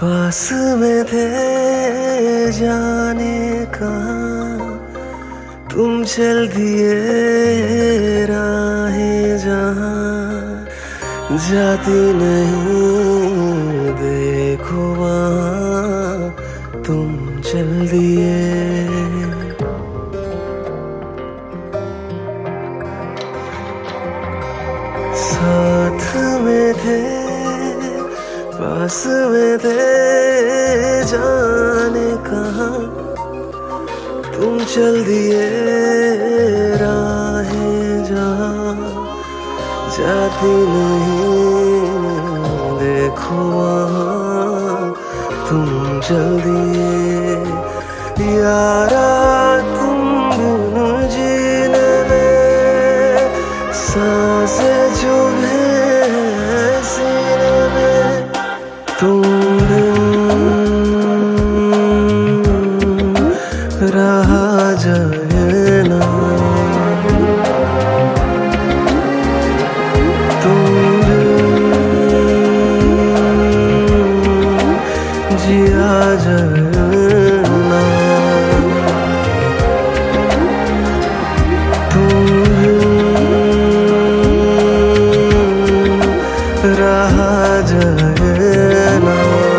पास में थे जाने कहाँ तुम चल दिए राहें जहाँ जाती नहीं देखो वहाँ तुम चल दिए। साथ में थे पास में थे जाने कहाँ तुम चल दिए राहें जहाँ जाती नहीं देखो वहाँ तुम चल दिए। यारा तुम बिन जीने में सांसें जो है सीने में तुम बिन रहा जाए ना तुम बिन जिया जाए ना तुम बिन रहा जाए ना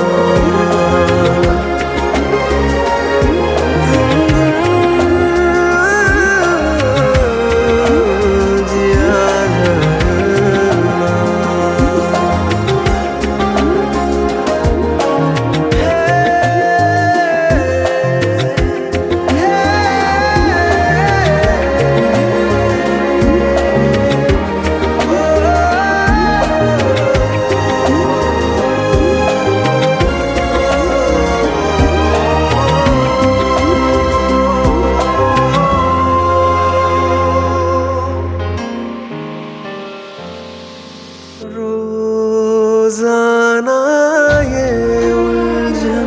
रोजाना ये उलझन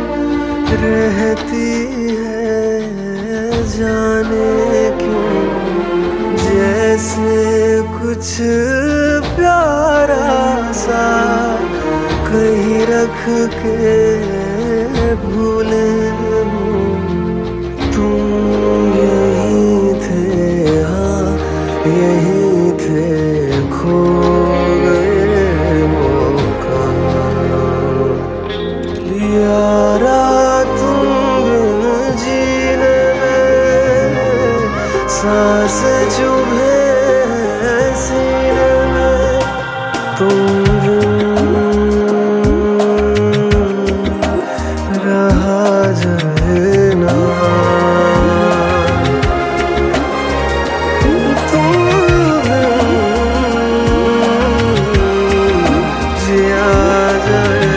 रहती है जाने क्यों जैसे कुछ प्यारा सा कहीं रख के भूले हूँ। तुम यहीं थे हाँ यहीं थे खो यारा तुम बिन जीने में सांसें चुभे सीने में तुम बिन रहा जाए ना तुम बिन जिया जाए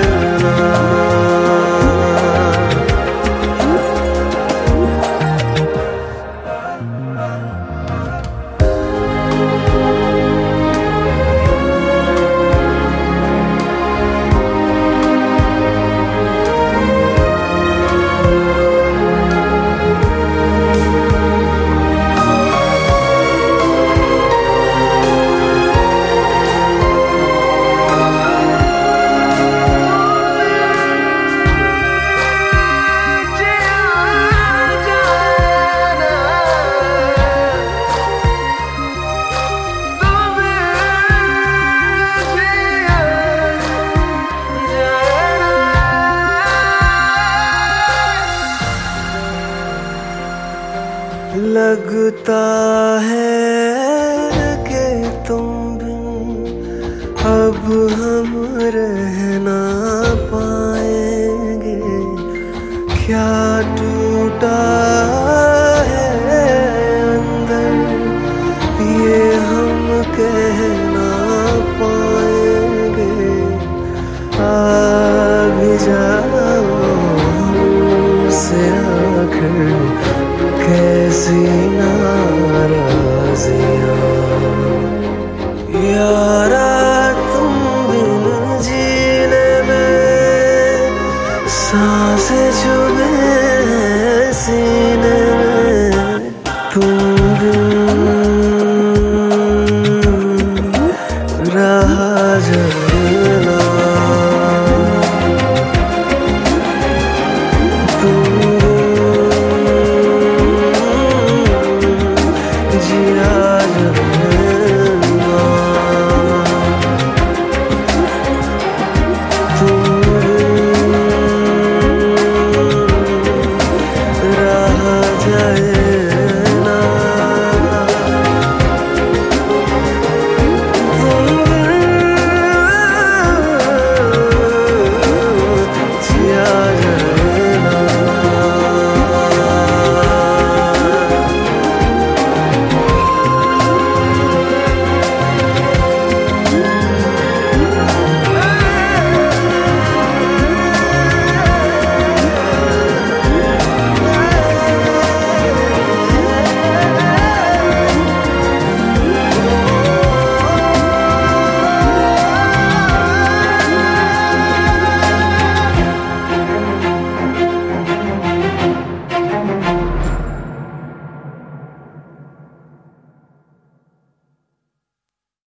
लगता है कि तुम बिन अब हम रह ना पाएंगे। क्या टूटा है अंदर ये हम कह ना पाएंगे। आ भी जाओ हमसे आखिर कैसी नाराज़ियाँ। यारा तुम बिन जीने में सांसें चुभे सीने में तुम बिन रहा जाए ना। तुम